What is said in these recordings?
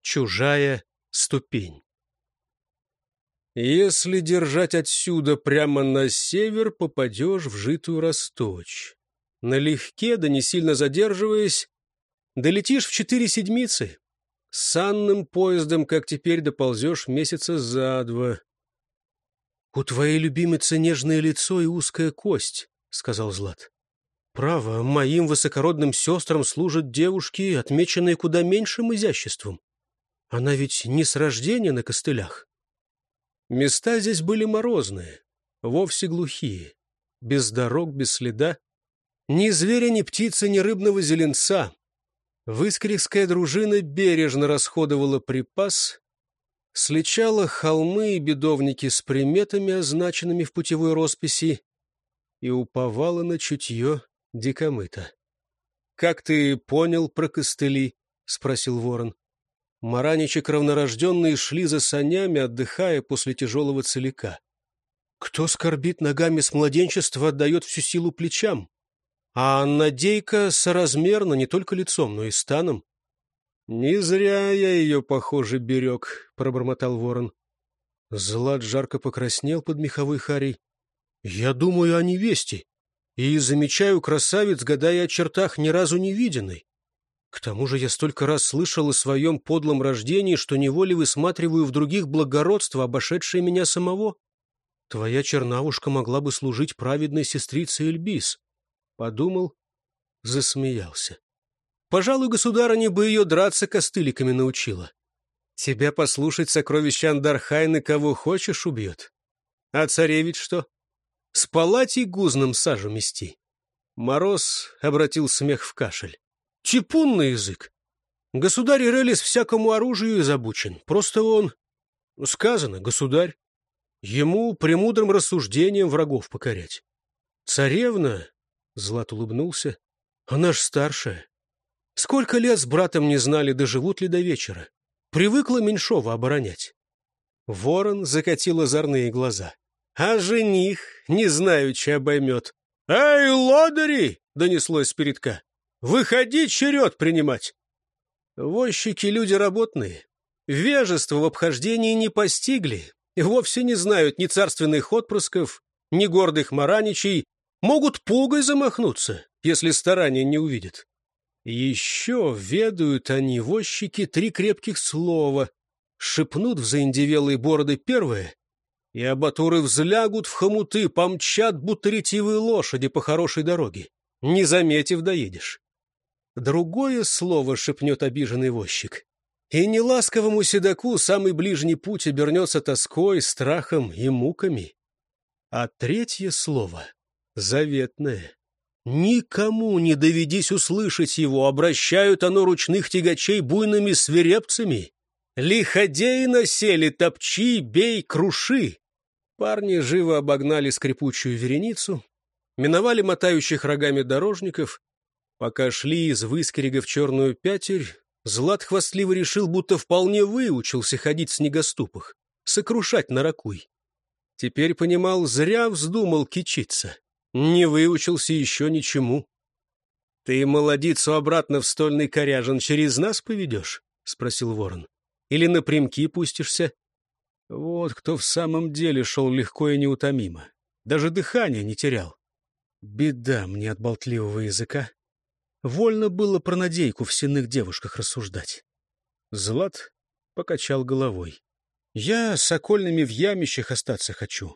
Чужая ступень. Если держать отсюда прямо на север, попадешь в Житую Росточь. Налегке, да не сильно задерживаясь, долетишь в 4 седмицы. С санным поездом, как теперь, доползешь месяца за 2. — У твоей любимицы нежное лицо и узкая кость, — сказал Злат. — Право, моим высокородным сестрам служат девушки, отмеченные куда меньшим изяществом. Она ведь не с рождения на костылях. Места здесь были морозные, вовсе глухие, без дорог, без следа. Ни зверя, ни птицы, ни рыбного зеленца. Выскрикская дружина бережно расходовала припас, сличала холмы и бедовники с приметами, означенными в путевой росписи, и уповала на чутье дикомыта. — Как ты понял про костыли? — спросил ворон. Мараничи кровнорожденные шли за санями, отдыхая после тяжелого целика. Кто скорбит ногами с младенчества, отдает всю силу плечам. А Надейка соразмерна не только лицом, но и станом. — Не зря я ее, похоже, берег, — пробормотал ворон. Злат жарко покраснел под меховой харей. — Я думаю о невесте и замечаю красавиц, гадая о чертах ни разу не виденной. К тому же я столько раз слышал о своем подлом рождении, что неволей высматриваю в других благородство, обошедшее меня самого. Твоя чернавушка могла бы служить праведной сестрице Эльбис. Подумал, засмеялся. Пожалуй, государыня бы ее драться костыликами научила. Тебя послушать сокровища Андархайны кого хочешь убьет. А царевич что? С палатей гузном сажу мести. Мороз обратил смех в кашель. Чепун на язык. Государь Ирелис всякому оружию изобучен. Просто он... Сказано, государь. Ему премудрым рассуждением врагов покорять. Царевна... Злат улыбнулся. Она ж старшая. Сколько лет с братом не знали, доживут ли до вечера. Привыкла Меньшова оборонять. Ворон закатил озорные глаза. А жених, не знаючи, обоймет. — Эй, лодыри! — донеслось с передка. — Выходи черед принимать. Возчики — люди работные. Вежество в обхождении не постигли и вовсе не знают ни царственных отпрысков, ни гордых мараничей. Могут пугой замахнуться, если старания не увидят. Еще ведают они, возчики, 3 крепких слова. Шепнут в заиндевелые бороды первое, и абатуры взлягут в хомуты, помчат, будто ретивые лошади по хорошей дороге. Не заметив, доедешь. Другое слово шепнет обиженный возчик, и неласковому седоку самый ближний путь обернется тоской, страхом и муками. А третье слово — заветное. Никому не доведись услышать его, обращают оно ручных тягачей буйными свирепцами. Лиходеи насели, топчи, бей, круши. Парни живо обогнали скрипучую вереницу, миновали мотающих рогами дорожников. Пока шли из Выскерега в Черную Пятерь, Злат хвастливо решил, будто вполне выучился ходить в снегоступах, сокрушать на ракуй. Теперь понимал, зря вздумал кичиться. Не выучился еще ничему. — Ты молодицу обратно в стольный коряжен через нас поведешь? — спросил ворон. — Или напрямки пустишься? Вот кто в самом деле шел легко и неутомимо. Даже дыхание не терял. Беда мне от болтливого языка. Вольно было про Надейку в сенных девушках рассуждать. Злат покачал головой. Я с окольными в ямищах остаться хочу.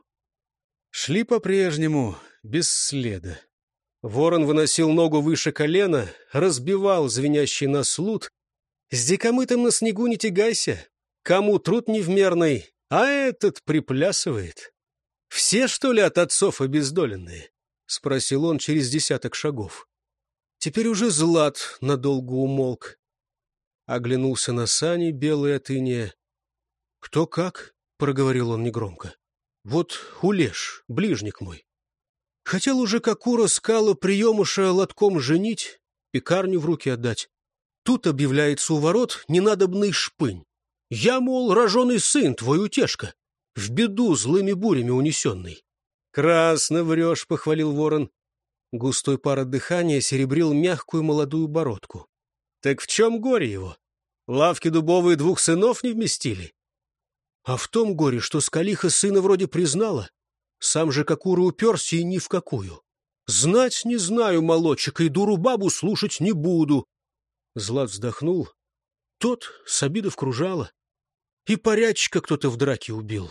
Шли по-прежнему, без следа. Ворон выносил ногу выше колена, разбивал звенящий нос лут. С дикомытом на снегу не тягайся. Кому труд невмерный, а этот приплясывает. Все, что ли, от отцов обездоленные? — спросил он через 10 шагов. Теперь уже Злат надолго умолк. Оглянулся на сани, белые от иния. — Кто как? — проговорил он негромко. — Вот Улеш, ближник мой. Хотел уже Кокура скала приемуша лотком женить, пекарню в руки отдать. Тут объявляется у ворот ненадобный шпынь. Я, мол, роженый сын, твой утешка, в беду злыми бурями унесенный. — Красно врешь, — похвалил ворон. Густой пар от дыхания серебрил мягкую молодую бородку. — Так в чем горе его? Лавки дубовые 2 сынов не вместили. А в том горе, что Скалиха сына вроде признала, сам же Кокура уперся и ни в какую. Знать не знаю, молодчик, и дуру бабу слушать не буду. Злат вздохнул. Тот с обидов кружала. И порядчика кто-то в драке убил.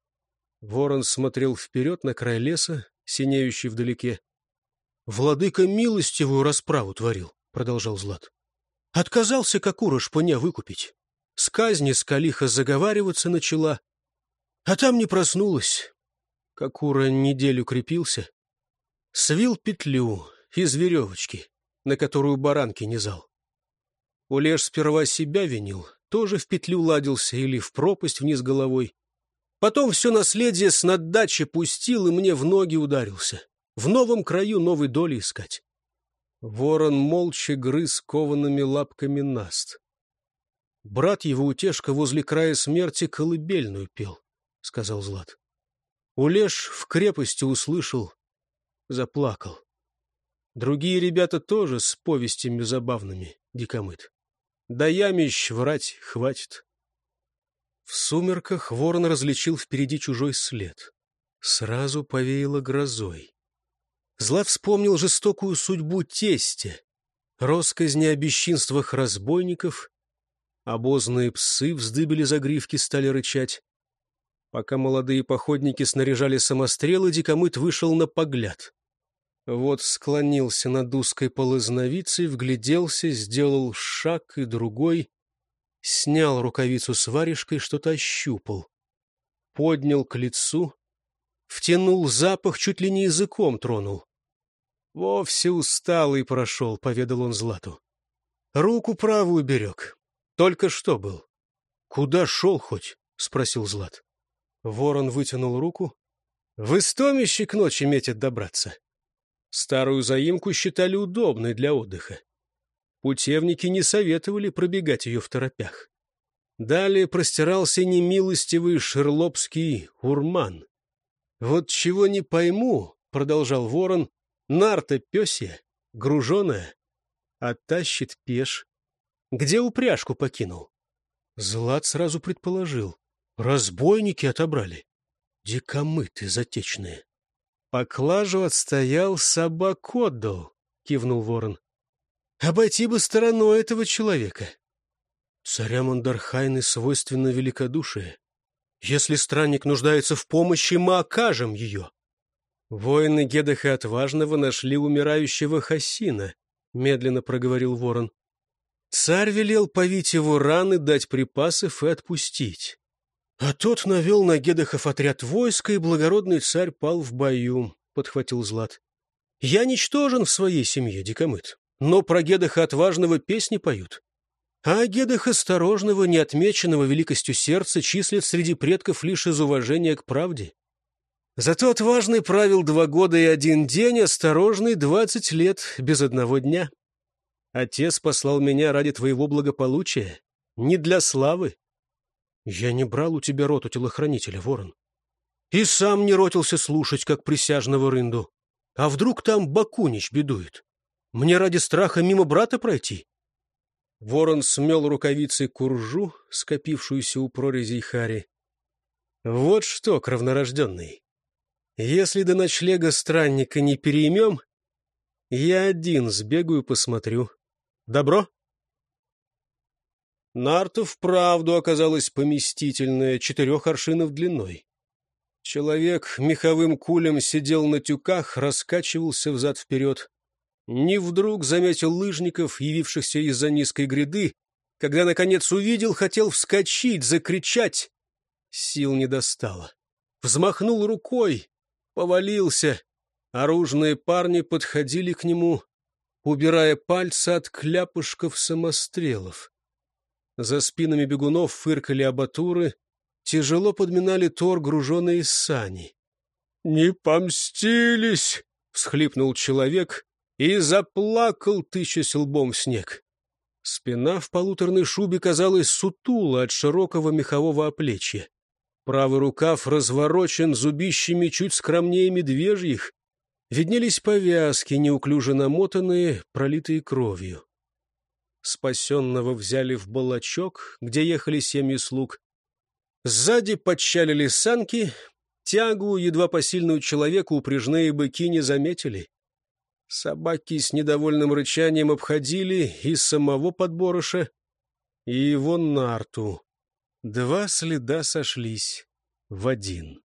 Ворон смотрел вперед на край леса, синеющий вдалеке. «Владыка милостивую расправу творил», — продолжал Злат. «Отказался Кокура шпыня выкупить. С казни Скалиха заговариваться начала, а там не проснулась. Кокура неделю крепился, свил петлю из веревочки, на которую баранки низал. Улеш сперва себя винил, тоже в петлю ладился или в пропасть вниз головой. Потом все наследие с наддачи пустил и мне в ноги ударился. В новом краю новой доли искать». Ворон молча грыз коваными лапками наст. «Брат его Утешка возле края смерти колыбельную пел», — сказал Злат. Улеш в крепости услышал, заплакал. Другие ребята тоже с повестями забавными, Дикомыт. Да ямищ врать хватит. В сумерках ворон различил впереди чужой след. Сразу повеяло грозой. Злат вспомнил жестокую судьбу тестя, россказни о бесчинствах разбойников. Обозные псы вздыбили загривки, стали рычать. Пока молодые походники снаряжали самострелы, Дикомыт вышел на погляд. Вот склонился над узкой полозновицей, вгляделся, сделал шаг и другой, снял рукавицу с варежкой, что-то ощупал. Поднял к лицу, втянул запах, чуть ли не языком тронул. «Вовсе усталый прошел», — поведал он Злату. «Руку правую берег. Только что был». «Куда шел хоть?» — спросил Злат. Ворон вытянул руку. «В Истомище к ночи метят добраться». Старую заимку считали удобной для отдыха. Путевники не советовали пробегать ее в торопях. Далее простирался немилостивый шерлопский урман. «Вот чего не пойму», — продолжал Ворон, — «нарта пёсья, груженая, а тащит пеш. Где упряжку покинул?» Злат сразу предположил. Разбойники отобрали. Дикомыты затечные. «Поклажу отстоял, собак отдал», — кивнул Ворон. «Обойти бы стороной этого человека. Царям Андархайны свойственно великодушие. Если странник нуждается в помощи, мы окажем ее». «Воины Гедаха Отважного нашли умирающего Хасина», — медленно проговорил Ворон. «Царь велел повить его раны, дать припасов и отпустить. А тот навел на Гедахов отряд войска, и благородный царь пал в бою», — подхватил Злат. «Я ничтожен в своей семье, Дикомыт, но про Гедаха Отважного песни поют. А Гедаха Осторожного, неотмеченного великостью сердца, числят среди предков лишь из уважения к правде. Зато Отважный правил 2 года и 1 день, Осторожный 20 лет без 1 дня. Отец послал меня ради твоего благополучия, не для славы». «Я не брал у тебя роту телохранителя, Ворон. И сам не ротился слушать, как присяжного рынду. А вдруг там Бакунич бедует? Мне ради страха мимо брата пройти?» Ворон смел рукавицей куржу, скопившуюся у прорезей хари. «Вот что, кровнорожденный, если до ночлега странника не переймем, я один сбегаю посмотрю. Добро?» Нарта вправду оказалась поместительная, 4 аршинов длиной. Человек меховым кулем сидел на тюках, раскачивался взад-вперед. Не вдруг заметил лыжников, явившихся из-за низкой гряды. Когда, наконец, увидел, хотел вскочить, закричать. Сил не достало. Взмахнул рукой, повалился. Оружные парни подходили к нему, убирая пальцы от кляпушков самострелов. За спинами бегунов фыркали абатуры, тяжело подминали тор груженые сани. «Не помстились!» — всхлипнул человек и заплакал, тычась лбом в снег. Спина в полуторной шубе казалась сутула от широкого мехового оплечья. Правый рукав разворочен зубищами чуть скромнее медвежьих. Виднелись повязки, неуклюже намотанные, пролитые кровью. Спасенного взяли в балачок, где ехали семьи слуг. Сзади подчалили санки, тягу, едва посильную человеку, упряжные быки не заметили. Собаки с недовольным рычанием обходили и самого подборыша, и его нарту. 2 следа сошлись в один.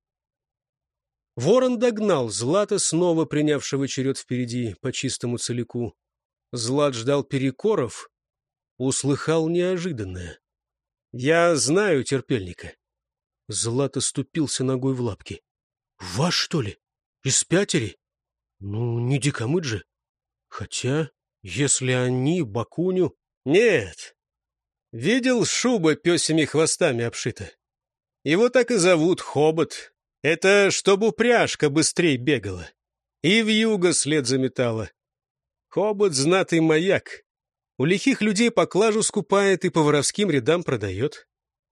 Ворон догнал Злата, снова принявшего черед впереди по чистому целику. Злат ждал перекоров, услыхал неожиданное. «Я знаю терпельника». Злат оступился ногой в лапки. «Ваш, что ли? Из пятери? Ну, не дикомыт же. Хотя, если они, Бакуню...» «Нет. Видел, шуба пёсьими хвостами обшита. Его так и зовут Хобот. Это чтобы упряжка быстрей бегала. И вьюга след заметала. Хобот — знатый маяк. У лихих людей поклажу скупает и по воровским рядам продает».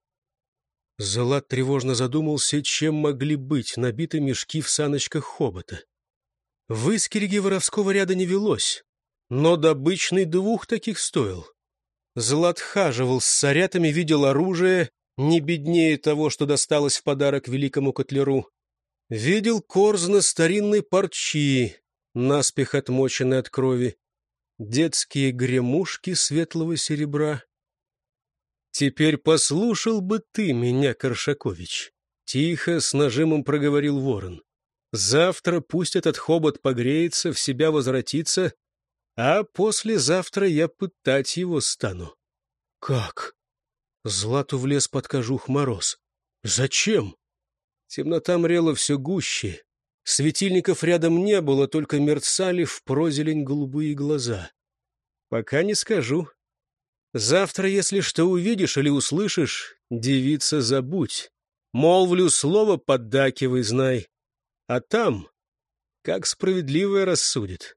Злат тревожно задумался, чем могли быть набиты мешки в саночках Хобота. В Искириге воровского ряда не велось, но добычный 2 таких стоил. Злат хаживал с сорятами, видел оружие, не беднее того, что досталось в подарок великому котлеру. Видел корзна старинной парчи, наспех отмоченной от крови, детские гремушки светлого серебра. «Теперь послушал бы ты меня, Коршакович», — тихо, с нажимом проговорил ворон. «Завтра пусть этот хобот погреется, в себя возвратится, а послезавтра я пытать его стану». «Как?» Злату влез под кожух мороз. «Зачем?» Темнота мрела все гуще. Светильников рядом не было, только мерцали в прозелень голубые глаза. «Пока не скажу. Завтра, если что увидишь или услышишь, девица, забудь. Молвлю слово, поддакивай, знай. А там, как справедливое рассудит».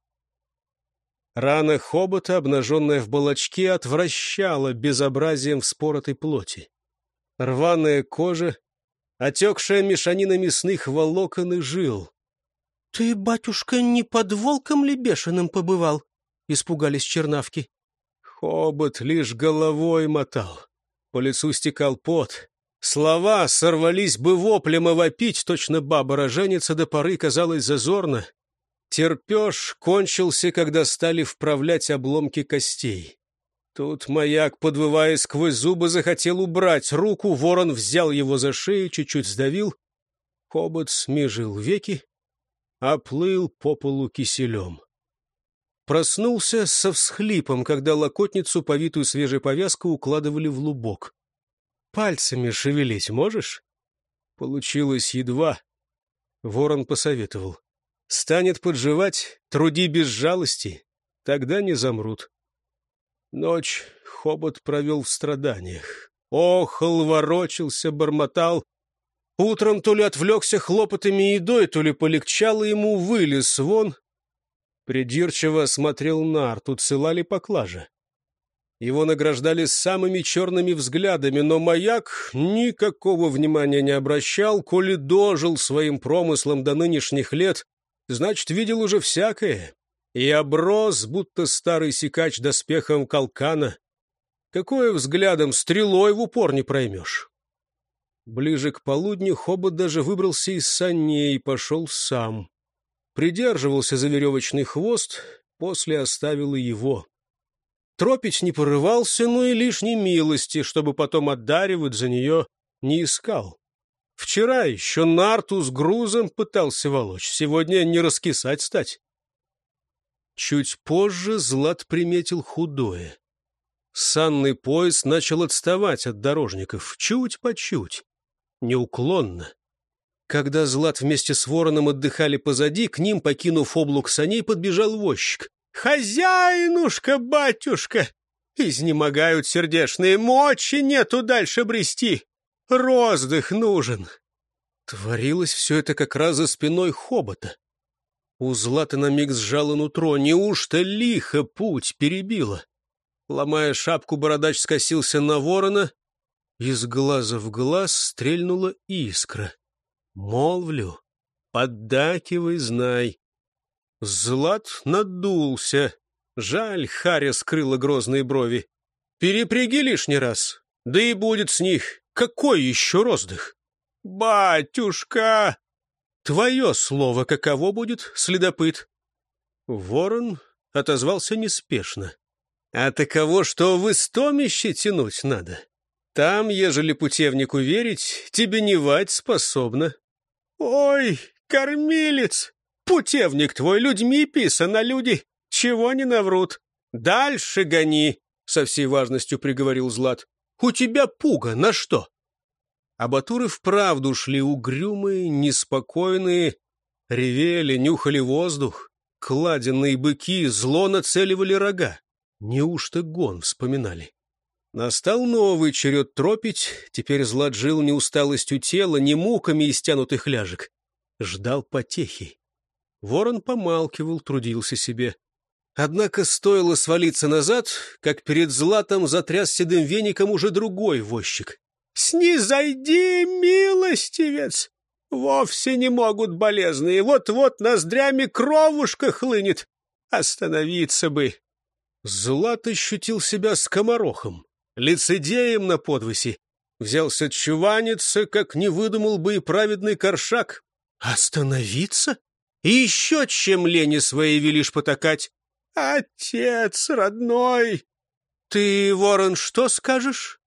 Рана хобота, обнаженная в балачке, отвращала безобразием вспоротой плоти. Рваная кожа, отекшая мешанина мясных волокон и жил. — Ты, батюшка, не под волком ли бешеным побывал? — испугались чернавки. Хобот лишь головой мотал. По лицу стекал пот. Слова сорвались бы воплем, а вопить, точно баба роженица, до поры казалось зазорно. Терпеж кончился, когда стали вправлять обломки костей. Тут маяк, подвывая сквозь зубы, захотел убрать руку, ворон взял его за шею, чуть-чуть сдавил. Хобот смежил веки, оплыл по полу киселем. Проснулся со всхлипом, когда локотницу, повитую свежей повязкой, укладывали в лубок. «Пальцами шевелить можешь?» Получилось едва. Ворон посоветовал. «Станет подживать, труди без жалости, тогда не замрут». Ночь хобот провел в страданиях. Охал, ворочался, бормотал. Утром то ли отвлекся хлопотами и едой, то ли полегчало ему, вылез вон. Придирчиво осмотрел нарту, цела ли поклажа. Его награждали самыми черными взглядами, но маяк никакого внимания не обращал, коли дожил своим промыслом до нынешних лет, значит, видел уже всякое. И оброс, будто старый сикач доспехом калкана. Какое взглядом стрелой в упор не проймешь. Ближе к полудню хобот даже выбрался из саней и пошел сам. Придерживался за веревочный хвост, после оставил и его. Тропить не порывался, но и лишней милости, чтобы потом отдаривать за нее, не искал. Вчера еще нарту с грузом пытался волочь, сегодня не раскисать стать. Чуть позже Злат приметил худое. Санный пояс начал отставать от дорожников, чуть по чуть, неуклонно. Когда Злат вместе с вороном отдыхали позади, к ним, покинув облук саней, подбежал возчик. «Хозяинушка, батюшка! Изнемогают сердешные, мочи нету дальше брести! Роздых нужен!» Творилось все это как раз за спиной хобота. У Злата на миг сжало нутро. Неужто лихо путь перебило? Ломая шапку, бородач скосился на ворона. Из глаза в глаз стрельнула искра. Молвлю, поддакивай, знай. Злат надулся. Жаль, Харя скрыла грозные брови. Перепряги лишний раз, да и будет с них. Какой еще роздых? Батюшка! Твое слово каково будет, следопыт? Ворон отозвался неспешно. А таково, что в истомище тянуть надо. Там, ежели путевнику верить, тебе невать способна. Ой, кормилец! Путевник твой людьми писан, а люди чего не наврут. Дальше гони, со всей важностью приговорил Злат. У тебя пуга на что? А батуры вправду шли угрюмые, неспокойные, ревели, нюхали воздух. Кладенные быки зло нацеливали рога. Неужто гон вспоминали? Настал новый черед тропить. Теперь Злат жил не усталостью тела, не муками истянутых ляжек. Ждал потехи. Ворон помалкивал, трудился себе. Однако стоило свалиться назад, как перед Златом затряс седым веником уже другой возчик. «Снизойди, милостивец! Вовсе не могут болезные, вот-вот ноздрями кровушка хлынет. Остановиться бы!» Злат ощутил себя скоморохом, лицедеем на подвыси. Взялся чуваниться, как не выдумал бы и праведный Коршак. «Остановиться? И еще чем лени своей велишь потакать? Отец родной! Ты, ворон, что скажешь?»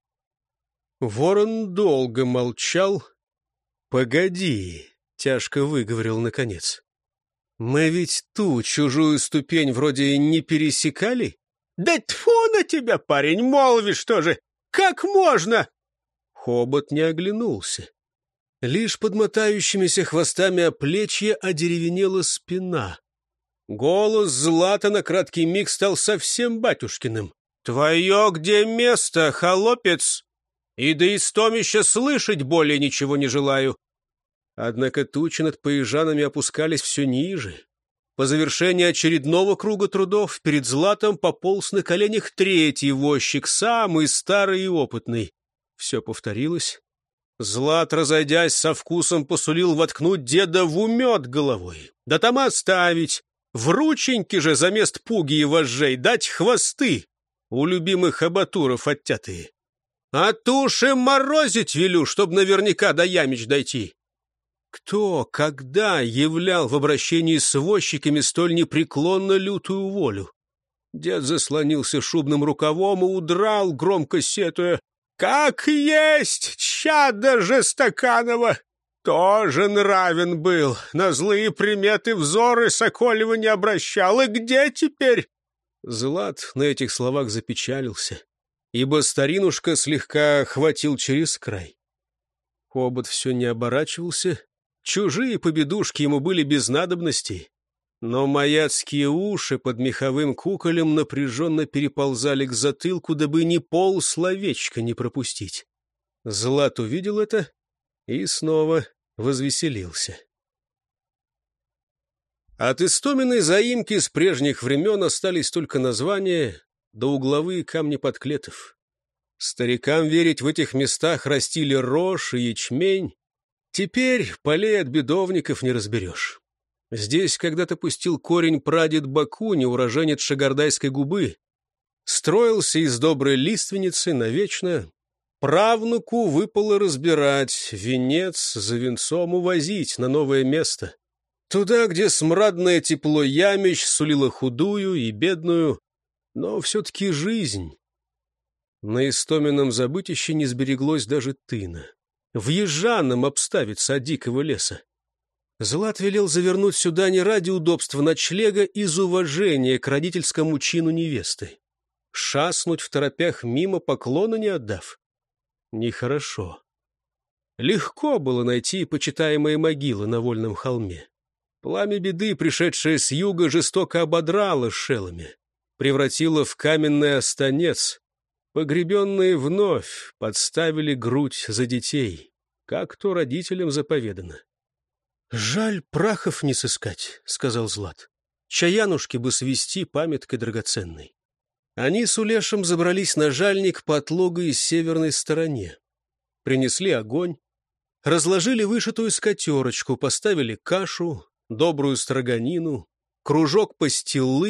Ворон долго молчал. «Погоди», — тяжко выговорил наконец. «Мы ведь ту чужую ступень вроде не пересекали?» «Да тьфу на тебя, парень, молвишь тоже! Как можно?» Хобот не оглянулся. Лишь под мотающимися хвостами оплечья одеревенела спина. Голос Злата на краткий миг стал совсем батюшкиным. «Твое где место, холопец? И до истомища слышать более ничего не желаю». Однако тучи над поезжанами опускались все ниже. По завершении очередного круга трудов перед Златом пополз на коленях третий возчик, самый старый и опытный. Все повторилось. Злат, разойдясь, со вкусом посулил воткнуть деда в умет головой. Да там оставить. В рученьки же замест пуги и вожжей дать хвосты, у любимых абатуров оттятые. А туши морозить велю, чтоб наверняка до ямич дойти. Кто, когда являл в обращении с возчиками столь непреклонно лютую волю? Дед заслонился шубным рукавом и удрал, громко сетуя: «Как есть, чадо жестоканово! Тоже нравен был, на злые приметы взоры Соколева не обращал. И где теперь?» Злат на этих словах запечалился, ибо старинушка слегка хватил через край. Хобот все не оборачивался. Чужие победушки ему были без надобности, но маяцкие уши под меховым куколем напряженно переползали к затылку, дабы ни полсловечка не пропустить. Злат увидел это и снова возвеселился. От истоминой заимки с прежних времен остались только названия да угловые камни подклетов. Старикам верить в этих местах растили рожь и ячмень. Теперь полей от бедовников не разберешь. Здесь когда-то пустил корень прадед Бакуни, уроженец Шагардайской губы. Строился из доброй лиственницы навечно. Правнуку выпало разбирать, венец за венцом увозить на новое место. Туда, где смрадное тепло ямищ сулило худую и бедную, но все-таки жизнь. На истомином забытище не сбереглось даже тына. В езжаном обставится от дикого леса. Злат велел завернуть сюда не ради удобства ночлега, из уважения к родительскому чину невесты. Шаснуть в торопях мимо, поклона не отдав. Нехорошо. Легко было найти почитаемые могилы на вольном холме. Пламя беды, пришедшее с юга, жестоко ободрало шелами, превратило в каменный останец. Погребенные вновь подставили грудь за детей, как то родителям заповедано. «Жаль, прахов не сыскать», — сказал Злат. «Чаянушки бы свести памяткой драгоценной». Они с Улешем забрались на жальник по отлогой северной стороне. Принесли огонь, разложили вышитую скатерочку, поставили кашу, добрую строганину, кружок пастилы,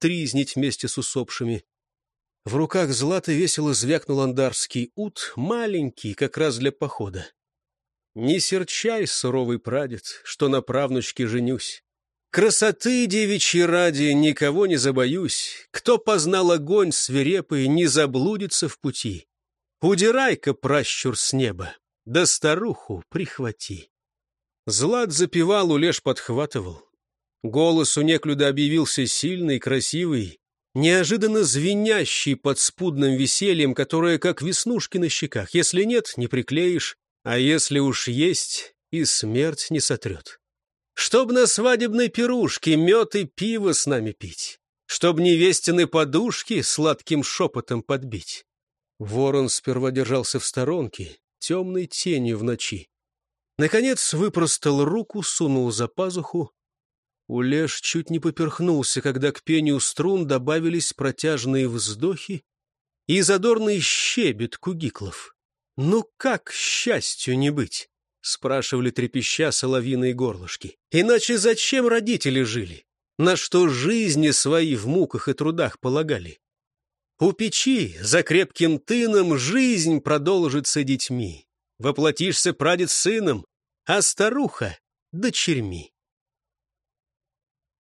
стризнить вместе с усопшими. В руках Златы весело звякнул андарский ут, маленький, как раз для похода. Не серчай, суровый прадед, что на правнучке женюсь. Красоты девичьей ради никого не забоюсь. Кто познал огонь свирепый, не заблудится в пути. Удирай-ка, пращур с неба, да старуху прихвати. Злат запевал, Улеш подхватывал. Голос у неклюда объявился сильный, красивый, неожиданно звенящий под спудным весельем, которое как веснушки на щеках. Если нет, не приклеишь, а если уж есть, и смерть не сотрет. Чтоб на свадебной пирушке мед и пиво с нами пить, чтоб невестины подушки сладким шепотом подбить. Ворон сперва держался в сторонке, темной тенью в ночи. Наконец выпростал руку, сунул за пазуху. Улеш чуть не поперхнулся, когда к пению струн добавились протяжные вздохи и задорный щебет кугиклов. «Ну как счастью не быть?» — спрашивали трепеща соловьиные горлышки. «Иначе зачем родители жили? На что жизни свои в муках и трудах полагали? У печи за крепким тыном жизнь продолжится детьми. Воплотишься, прадед, сыном, а старуха — дочерьми».